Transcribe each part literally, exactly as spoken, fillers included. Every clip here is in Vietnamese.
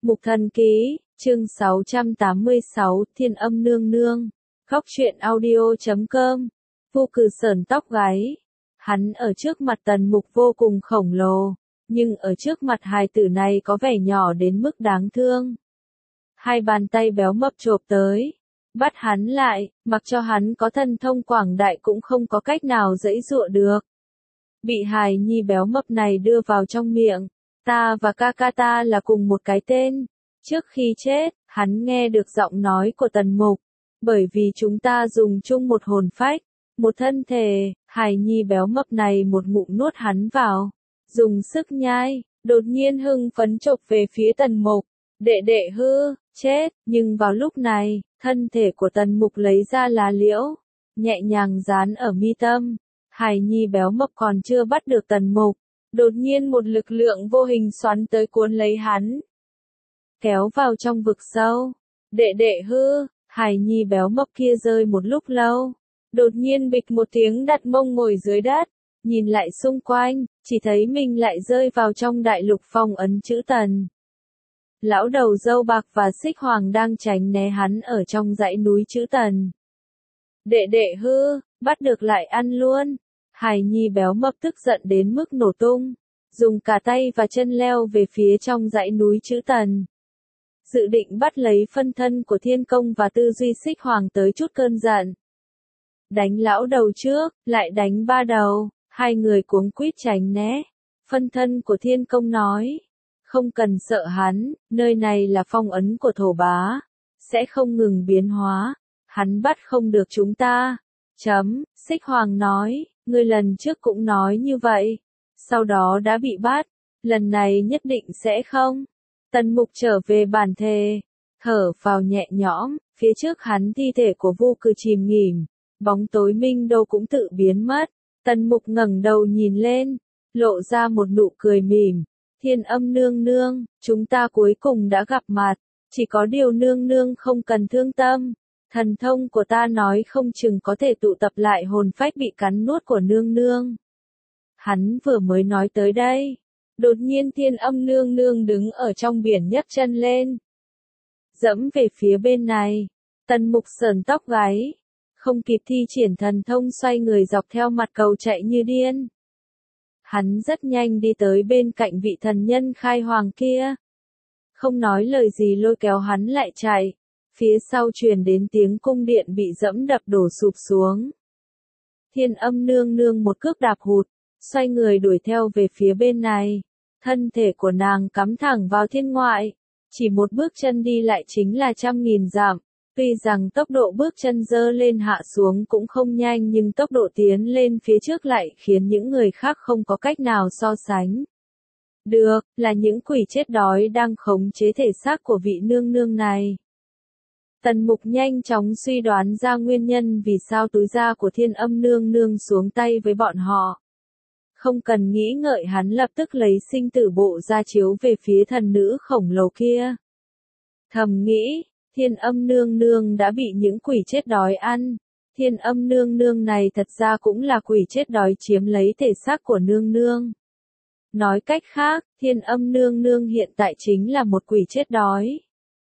Mục Thần Ký, chương sáu trăm tám mươi sáu, Thiên Âm Nương Nương. Góc truyện audio chấm com. Vô Cừ sởn tóc gáy. Hắn ở trước mặt Tần Mục vô cùng khổng lồ, nhưng ở trước mặt hài tử này có vẻ nhỏ đến mức đáng thương. Hai bàn tay béo mập chộp tới, bắt hắn lại, mặc cho hắn có thần thông quảng đại cũng không có cách nào giãy giụa được. Bị hài nhi béo mập này đưa vào trong miệng. Ta và ca ca ta là cùng một cái tên. Trước khi chết, hắn nghe được giọng nói của Tần Mục. Bởi vì chúng ta dùng chung một hồn phách, một thân thể, hài nhi béo mập này một ngụm nuốt hắn vào. Dùng sức nhai, đột nhiên hưng phấn chộp về phía Tần Mục. Đệ đệ hư, chết, nhưng vào lúc này, thân thể của Tần Mục lấy ra lá liễu, nhẹ nhàng dán ở mi tâm. Hài nhi béo mập còn chưa bắt được Tần Mục. Đột nhiên một lực lượng vô hình xoắn tới cuốn lấy hắn. Kéo vào trong vực sâu. Đệ đệ hư, hài nhi béo mập kia rơi một lúc lâu. Đột nhiên bịch một tiếng đặt mông ngồi dưới đất. Nhìn lại xung quanh, chỉ thấy mình lại rơi vào trong đại lục phong ấn chữ Tần. Lão đầu râu bạc và Xích Hoàng đang tránh né hắn ở trong dãy núi chữ Tần. Đệ đệ hư, bắt được lại ăn luôn. Hài nhi béo mập tức giận đến mức nổ tung, dùng cả tay và chân leo về phía trong dãy núi chữ Tần. Dự định bắt lấy phân thân của Thiên Công và tư duy Xích Hoàng tới chút cơn giận. Đánh lão đầu trước, lại đánh ba đầu, hai người cuống quýt tránh né. Phân thân của Thiên Công nói, không cần sợ hắn, nơi này là phong ấn của thổ bá, sẽ không ngừng biến hóa, hắn bắt không được chúng ta. Chấm, Xích Hoàng nói, ngươi lần trước cũng nói như vậy, sau đó đã bị bắt, lần này nhất định sẽ không. Tần Mục trở về bản thể, thở vào nhẹ nhõm, phía trước hắn thi thể của Vô Cừ chìm nghỉm, bóng tối minh đô cũng tự biến mất. Tần Mục ngẩng đầu nhìn lên, lộ ra một nụ cười mỉm. Thiên Âm nương nương, chúng ta cuối cùng đã gặp mặt, chỉ có điều nương nương không cần thương tâm. Thần thông của ta nói không chừng có thể tụ tập lại hồn phách bị cắn nuốt của nương nương. Hắn vừa mới nói tới đây. Đột nhiên Thiên Âm nương nương đứng ở trong biển nhấc chân lên. Dẫm về phía bên này. Tần Mục sờn tóc gáy. Không kịp thi triển thần thông xoay người dọc theo mặt cầu chạy như điên. Hắn rất nhanh đi tới bên cạnh vị thần nhân khai hoàng kia. Không nói lời gì lôi kéo hắn lại chạy. Phía sau truyền đến tiếng cung điện bị dẫm đập đổ sụp xuống. Thiên Âm nương nương một cước đạp hụt, xoay người đuổi theo về phía bên này. Thân thể của nàng cắm thẳng vào thiên ngoại. Chỉ một bước chân đi lại chính là trăm nghìn dặm. Tuy rằng tốc độ bước chân dơ lên hạ xuống cũng không nhanh nhưng tốc độ tiến lên phía trước lại khiến những người khác không có cách nào so sánh. Được, là những quỷ chết đói đang khống chế thể xác của vị nương nương này. Tần Mục nhanh chóng suy đoán ra nguyên nhân vì sao túi da của Thiên Âm nương nương xuống tay với bọn họ. Không cần nghĩ ngợi hắn lập tức lấy sinh tử bộ ra chiếu về phía thần nữ khổng lồ kia. Thầm nghĩ, Thiên Âm nương nương đã bị những quỷ chết đói ăn. Thiên Âm nương nương này thật ra cũng là quỷ chết đói chiếm lấy thể xác của nương nương. Nói cách khác, Thiên Âm nương nương hiện tại chính là một quỷ chết đói.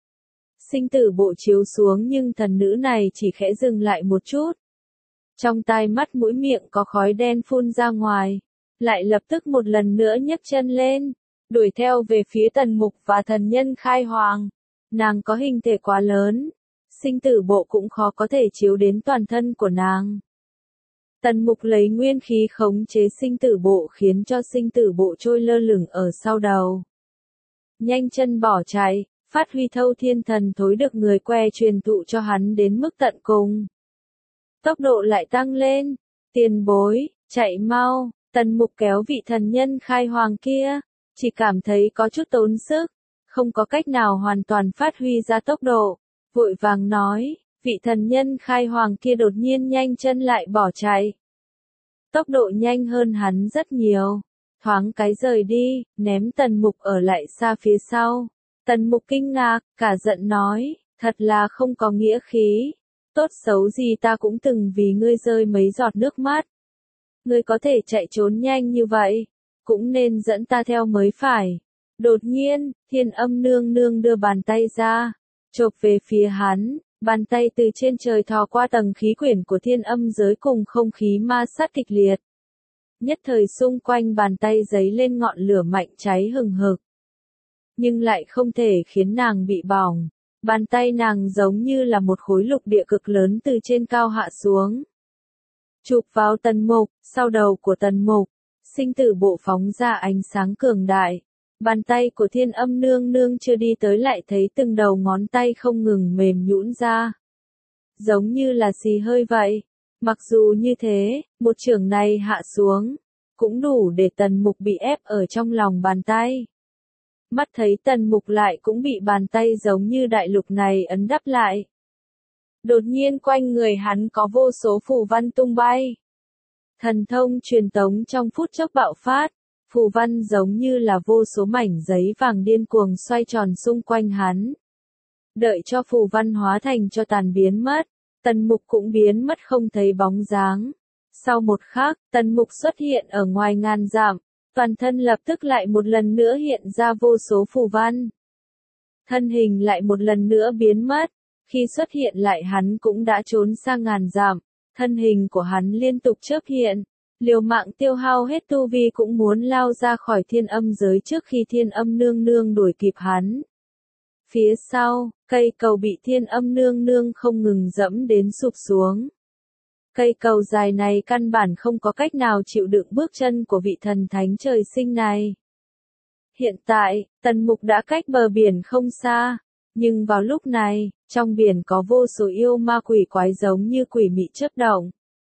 Sinh tử bộ chiếu xuống nhưng thần nữ này chỉ khẽ dừng lại một chút. Trong tai mắt mũi miệng có khói đen phun ra ngoài. Lại lập tức một lần nữa nhấc chân lên. Đuổi theo về phía Tần Mục và thần nhân khai hoàng. Nàng có hình thể quá lớn. Sinh tử bộ cũng khó có thể chiếu đến toàn thân của nàng. Tần Mục lấy nguyên khí khống chế sinh tử bộ khiến cho sinh tử bộ trôi lơ lửng ở sau đầu. Nhanh chân bỏ chạy. Phát huy thâu thiên thần thối được người que truyền thụ cho hắn đến mức tận cùng. Tốc độ lại tăng lên. Tiền bối, chạy mau. Tần Mục kéo vị thần nhân khai hoàng kia. Chỉ cảm thấy có chút tốn sức. Không có cách nào hoàn toàn phát huy ra tốc độ. Vội vàng nói, vị thần nhân khai hoàng kia đột nhiên nhanh chân lại bỏ chạy. Tốc độ nhanh hơn hắn rất nhiều. Thoáng cái rời đi, ném Tần Mục ở lại xa phía sau. Tần Mục kinh ngạc, cả giận nói, thật là không có nghĩa khí. Tốt xấu gì ta cũng từng vì ngươi rơi mấy giọt nước mắt. Ngươi có thể chạy trốn nhanh như vậy, cũng nên dẫn ta theo mới phải. Đột nhiên, Thiên Âm Nương Nương đưa bàn tay ra, chộp về phía hắn, bàn tay từ trên trời thò qua tầng khí quyển của thiên âm giới cùng không khí ma sát kịch liệt. Nhất thời xung quanh bàn tay giấy lên ngọn lửa mạnh cháy hừng hực. Nhưng lại không thể khiến nàng bị bỏng. Bàn tay nàng giống như là một khối lục địa cực lớn từ trên cao hạ xuống. Chụp vào Tần Mục, sau đầu của Tần Mục, sinh tử bộ phóng ra ánh sáng cường đại. Bàn tay của Thiên Âm Nương Nương chưa đi tới lại thấy từng đầu ngón tay không ngừng mềm nhũn ra. Giống như là xì hơi vậy. Mặc dù như thế, một chưởng này hạ xuống, cũng đủ để Tần Mục bị ép ở trong lòng bàn tay. Mắt thấy Tần Mục lại cũng bị bàn tay giống như đại lục này ấn đắp lại. Đột nhiên quanh người hắn có vô số phù văn tung bay. Thần thông truyền tống trong phút chốc bạo phát, phù văn giống như là vô số mảnh giấy vàng điên cuồng xoay tròn xung quanh hắn. Đợi cho phù văn hóa thành cho tàn biến mất, Tần Mục cũng biến mất không thấy bóng dáng. Sau một khắc, Tần Mục xuất hiện ở ngoài ngàn dặm, toàn thân lập tức lại một lần nữa hiện ra vô số phù văn. Thân hình lại một lần nữa biến mất, khi xuất hiện lại hắn cũng đã trốn sang ngàn dặm, thân hình của hắn liên tục chớp hiện, liều mạng tiêu hao hết tu vi cũng muốn lao ra khỏi thiên âm giới trước khi Thiên Âm Nương Nương đuổi kịp hắn. Phía sau, cây cầu bị Thiên Âm Nương Nương không ngừng dẫm đến sụp xuống. Cây cầu dài này căn bản không có cách nào chịu đựng bước chân của vị thần thánh trời sinh này. Hiện tại, Tần Mục đã cách bờ biển không xa, nhưng vào lúc này, trong biển có vô số yêu ma quỷ quái giống như quỷ mị chớp động.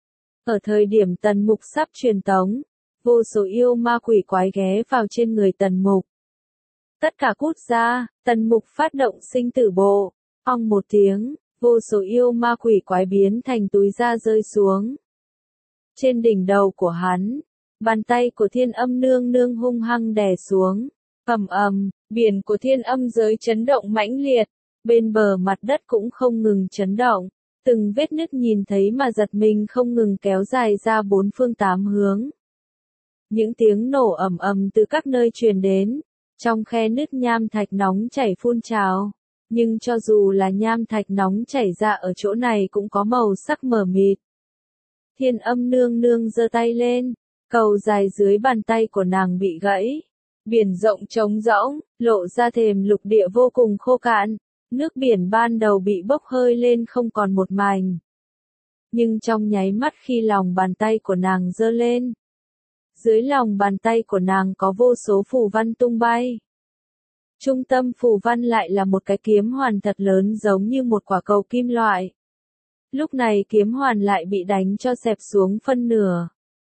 Ở thời điểm Tần Mục sắp truyền tống, vô số yêu ma quỷ quái ghé vào trên người Tần Mục. Tất cả cút ra, Tần Mục phát động sinh tử bộ, ong một tiếng, vô số yêu ma quỷ quái biến thành túi da rơi xuống. Trên đỉnh đầu của hắn, bàn tay của Thiên Âm Nương Nương hung hăng đè xuống, ầm ầm, biển của thiên âm giới chấn động mãnh liệt, bên bờ mặt đất cũng không ngừng chấn động, từng vết nứt nhìn thấy mà giật mình không ngừng kéo dài ra bốn phương tám hướng. Những tiếng nổ ầm ầm từ các nơi truyền đến, trong khe nứt nham thạch nóng chảy phun trào. Nhưng cho dù là nham thạch nóng chảy ra ở chỗ này cũng có màu sắc mờ mịt. Thiên Âm Nương Nương giơ tay lên, cầu dài dưới bàn tay của nàng bị gãy. Biển rộng trống rỗng, lộ ra thềm lục địa vô cùng khô cạn, nước biển ban đầu bị bốc hơi lên không còn một mảnh. Nhưng trong nháy mắt khi lòng bàn tay của nàng giơ lên, dưới lòng bàn tay của nàng có vô số phù văn tung bay. Trung tâm phù văn lại là một cái kiếm hoàn thật lớn giống như một quả cầu kim loại. Lúc này kiếm hoàn lại bị đánh cho xẹp xuống phân nửa.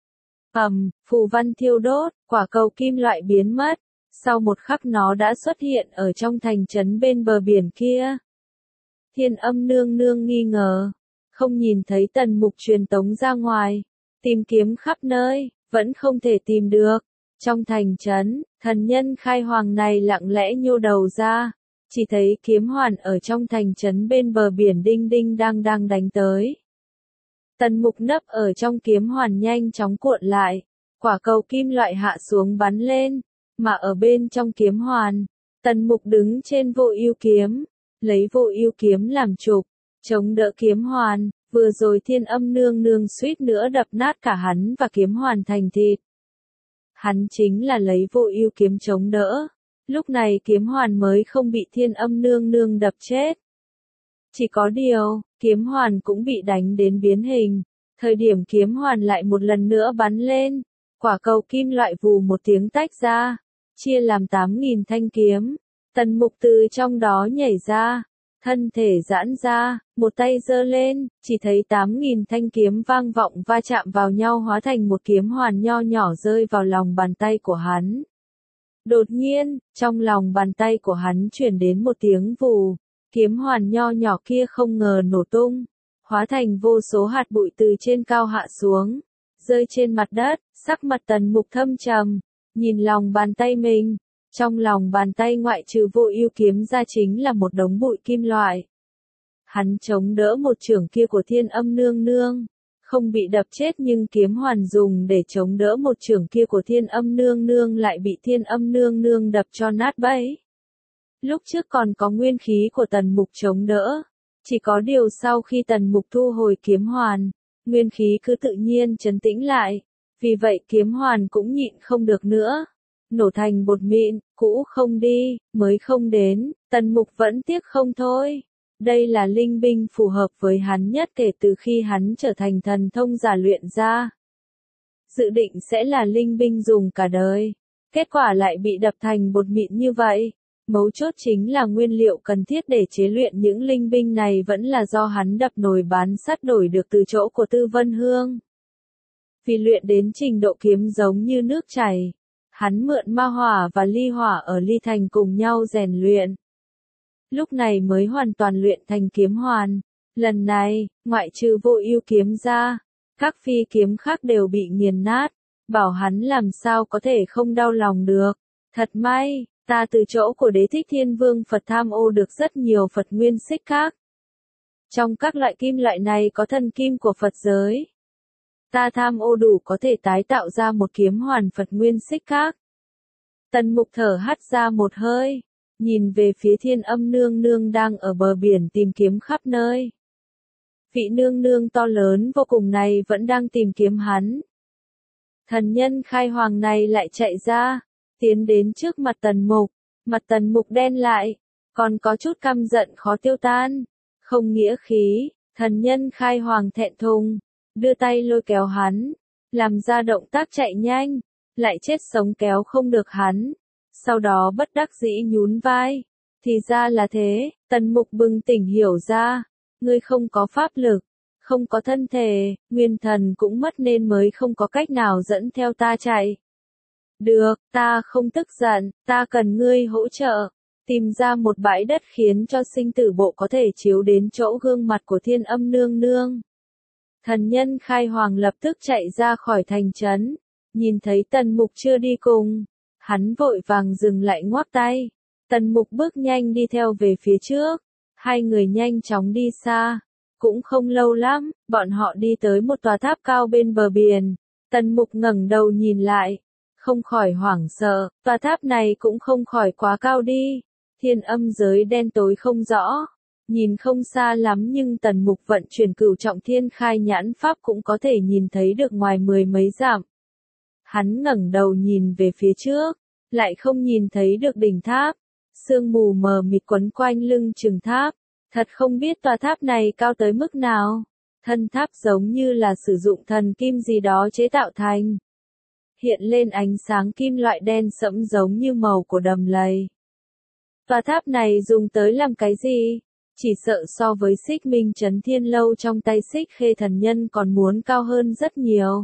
Ầm, phù văn thiêu đốt, quả cầu kim loại biến mất. Sau một khắc nó đã xuất hiện ở trong thành trấn bên bờ biển kia. Thiên Âm Nương Nương nghi ngờ, không nhìn thấy Tần Mục truyền tống ra ngoài, tìm kiếm khắp nơi, vẫn không thể tìm được. Trong thành trấn, thần nhân khai hoàng này lặng lẽ nhô đầu ra, chỉ thấy kiếm hoàn ở trong thành trấn bên bờ biển đinh đinh đang đang đánh tới. Tần Mục nấp ở trong kiếm hoàn nhanh chóng cuộn lại, quả cầu kim loại hạ xuống bắn lên, mà ở bên trong kiếm hoàn, Tần Mục đứng trên vô ưu kiếm, lấy vô ưu kiếm làm trục, chống đỡ kiếm hoàn, vừa rồi Thiên Âm Nương Nương suýt nữa đập nát cả hắn và kiếm hoàn thành thịt. Hắn chính là lấy vô ưu kiếm chống đỡ, lúc này kiếm hoàn mới không bị Thiên Âm Nương Nương đập chết. Chỉ có điều, kiếm hoàn cũng bị đánh đến biến hình, thời điểm kiếm hoàn lại một lần nữa bắn lên, quả cầu kim loại vù một tiếng tách ra, chia làm tám nghìn thanh kiếm, Tần Mục từ trong đó nhảy ra, thân thể giãn ra, một tay giơ lên, chỉ thấy tám nghìn thanh kiếm vang vọng va chạm vào nhau hóa thành một kiếm hoàn nho nhỏ rơi vào lòng bàn tay của hắn. Đột nhiên, trong lòng bàn tay của hắn chuyển đến một tiếng vù, kiếm hoàn nho nhỏ kia không ngờ nổ tung, hóa thành vô số hạt bụi từ trên cao hạ xuống, rơi trên mặt đất, sắc mặt Tần Mục thâm trầm, nhìn lòng bàn tay mình. Trong lòng bàn tay ngoại trừ vô ưu kiếm ra chính là một đống bụi kim loại. Hắn chống đỡ một chưởng kia của Thiên Âm Nương Nương, không bị đập chết nhưng kiếm hoàn dùng để chống đỡ một chưởng kia của Thiên Âm Nương Nương lại bị Thiên Âm Nương Nương đập cho nát bấy. Lúc trước còn có nguyên khí của Tần Mục chống đỡ, chỉ có điều sau khi Tần Mục thu hồi kiếm hoàn, nguyên khí cứ tự nhiên trấn tĩnh lại, vì vậy kiếm hoàn cũng nhịn không được nữa, nổ thành bột mịn, cũ không đi, mới không đến, Tần Mục vẫn tiếc không thôi. Đây là linh binh phù hợp với hắn nhất kể từ khi hắn trở thành thần thông giả luyện ra. Dự định sẽ là linh binh dùng cả đời, kết quả lại bị đập thành bột mịn như vậy. Mấu chốt chính là nguyên liệu cần thiết để chế luyện những linh binh này vẫn là do hắn đập nồi bán sắt đổi được từ chỗ của Tư Vân Hương. Vì luyện đến trình độ kiếm giống như nước chảy, hắn mượn ma hỏa và ly hỏa ở ly thành cùng nhau rèn luyện. Lúc này mới hoàn toàn luyện thành kiếm hoàn. Lần này, ngoại trừ Vô Ưu kiếm ra, các phi kiếm khác đều bị nghiền nát, bảo hắn làm sao có thể không đau lòng được. Thật may, ta từ chỗ của Đế Thích Thiên Vương Phật tham ô được rất nhiều Phật nguyên xích khác. Trong các loại kim loại này có thần kim của Phật giới. Ta tham ô đủ có thể tái tạo ra một kiếm hoàn Phật nguyên xích khác. Tần Mục thở hắt ra một hơi, nhìn về phía Thiên Âm Nương Nương đang ở bờ biển tìm kiếm khắp nơi. Vị nương nương to lớn vô cùng này vẫn đang tìm kiếm hắn. Thần nhân khai hoàng này lại chạy ra, tiến đến trước mặt Tần Mục, mặt Tần Mục đen lại, còn có chút căm giận khó tiêu tan, không nghĩa khí, thần nhân khai hoàng thẹn thùng, đưa tay lôi kéo hắn, làm ra động tác chạy nhanh, lại chết sống kéo không được hắn, sau đó bất đắc dĩ nhún vai, thì ra là thế, Tần Mục bừng tỉnh hiểu ra, ngươi không có pháp lực, không có thân thể, nguyên thần cũng mất nên mới không có cách nào dẫn theo ta chạy. Được, ta không tức giận, ta cần ngươi hỗ trợ, tìm ra một bãi đất khiến cho sinh tử bộ có thể chiếu đến chỗ gương mặt của Thiên Âm Nương Nương. Thần nhân khai hoàng lập tức chạy ra khỏi thành trấn, nhìn thấy Tần Mục chưa đi cùng, hắn vội vàng dừng lại ngoắc tay, Tần Mục bước nhanh đi theo về phía trước, hai người nhanh chóng đi xa, cũng không lâu lắm, bọn họ đi tới một tòa tháp cao bên bờ biển, Tần Mục ngẩng đầu nhìn lại, không khỏi hoảng sợ, tòa tháp này cũng không khỏi quá cao đi, thiên âm giới đen tối không rõ, nhìn không xa lắm nhưng Tần Mục vận chuyển cửu trọng thiên khai nhãn pháp cũng có thể nhìn thấy được ngoài mười mấy dặm. Hắn ngẩng đầu nhìn về phía trước, lại không nhìn thấy được đỉnh tháp, sương mù mờ mịt quấn quanh lưng chừng tháp, thật không biết tòa tháp này cao tới mức nào, thân tháp giống như là sử dụng thần kim gì đó chế tạo thành. Hiện lên ánh sáng kim loại đen sẫm giống như màu của đầm lầy. Tòa tháp này dùng tới làm cái gì? Chỉ sợ so với Xích Minh Chấn Thiên Lâu trong tay Xích Khê thần nhân còn muốn cao hơn rất nhiều.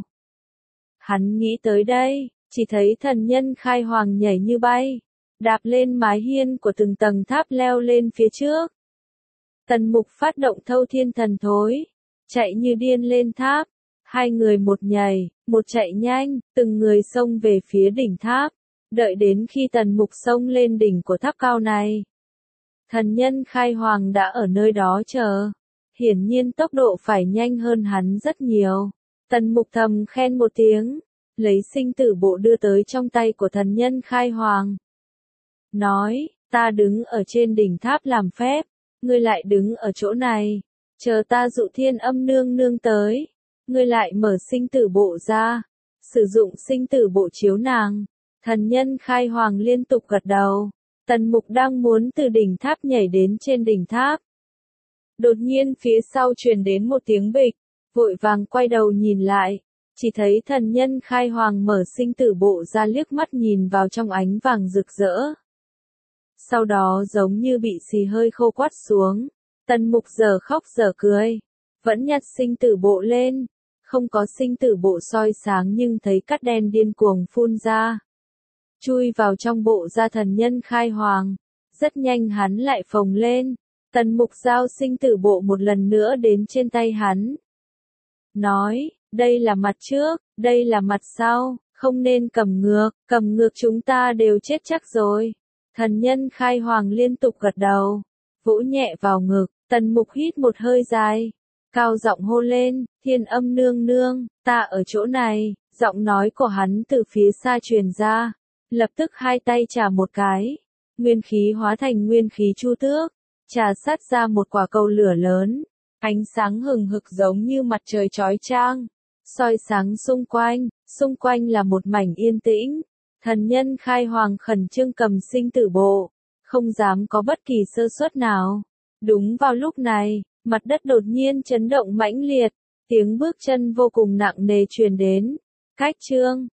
Hắn nghĩ tới đây, chỉ thấy thần nhân khai hoàng nhảy như bay, đạp lên mái hiên của từng tầng tháp leo lên phía trước. Tần Mục phát động thâu thiên thần thối, chạy như điên lên tháp, hai người một nhảy, một chạy nhanh, từng người xông về phía đỉnh tháp, đợi đến khi Tần Mục xông lên đỉnh của tháp cao này. Thần nhân khai hoàng đã ở nơi đó chờ, hiển nhiên tốc độ phải nhanh hơn hắn rất nhiều. Tần Mục thầm khen một tiếng, lấy sinh tử bộ đưa tới trong tay của thần nhân khai hoàng. Nói, ta đứng ở trên đỉnh tháp làm phép, ngươi lại đứng ở chỗ này, chờ ta dụ Thiên Âm Nương Nương tới, ngươi lại mở sinh tử bộ ra, sử dụng sinh tử bộ chiếu nàng. Thần nhân khai hoàng liên tục gật đầu, Tần Mục đang muốn từ đỉnh tháp nhảy đến trên đỉnh tháp. Đột nhiên phía sau truyền đến một tiếng bịch, vội vàng quay đầu nhìn lại, chỉ thấy thần nhân khai hoàng mở sinh tử bộ ra liếc mắt nhìn vào trong ánh vàng rực rỡ. Sau đó giống như bị xì hơi khô quắt xuống, Tần Mục giờ khóc giờ cười, vẫn nhặt sinh tử bộ lên, không có sinh tử bộ soi sáng nhưng thấy cát đen điên cuồng phun ra. Chui vào trong bộ da thần nhân khai hoàng, rất nhanh hắn lại phồng lên, Tần Mục giao sinh tử bộ một lần nữa đến trên tay hắn. Nói, đây là mặt trước, đây là mặt sau, không nên cầm ngược, cầm ngược chúng ta đều chết chắc rồi. Thần nhân khai hoàng liên tục gật đầu, vỗ nhẹ vào ngực, Tần Mục hít một hơi dài, cao giọng hô lên, Thiên Âm nương nương, ta ở chỗ này, giọng nói của hắn từ phía xa truyền ra, lập tức hai tay chà một cái, nguyên khí hóa thành nguyên khí chu tước, trà sát ra một quả cầu lửa lớn, ánh sáng hừng hực giống như mặt trời chói chang, soi sáng xung quanh, xung quanh là một mảnh yên tĩnh, thần nhân khai hoàng khẩn trương cầm sinh tử bộ, không dám có bất kỳ sơ suất nào. Đúng vào lúc này, mặt đất đột nhiên chấn động mãnh liệt, tiếng bước chân vô cùng nặng nề truyền đến, cách chương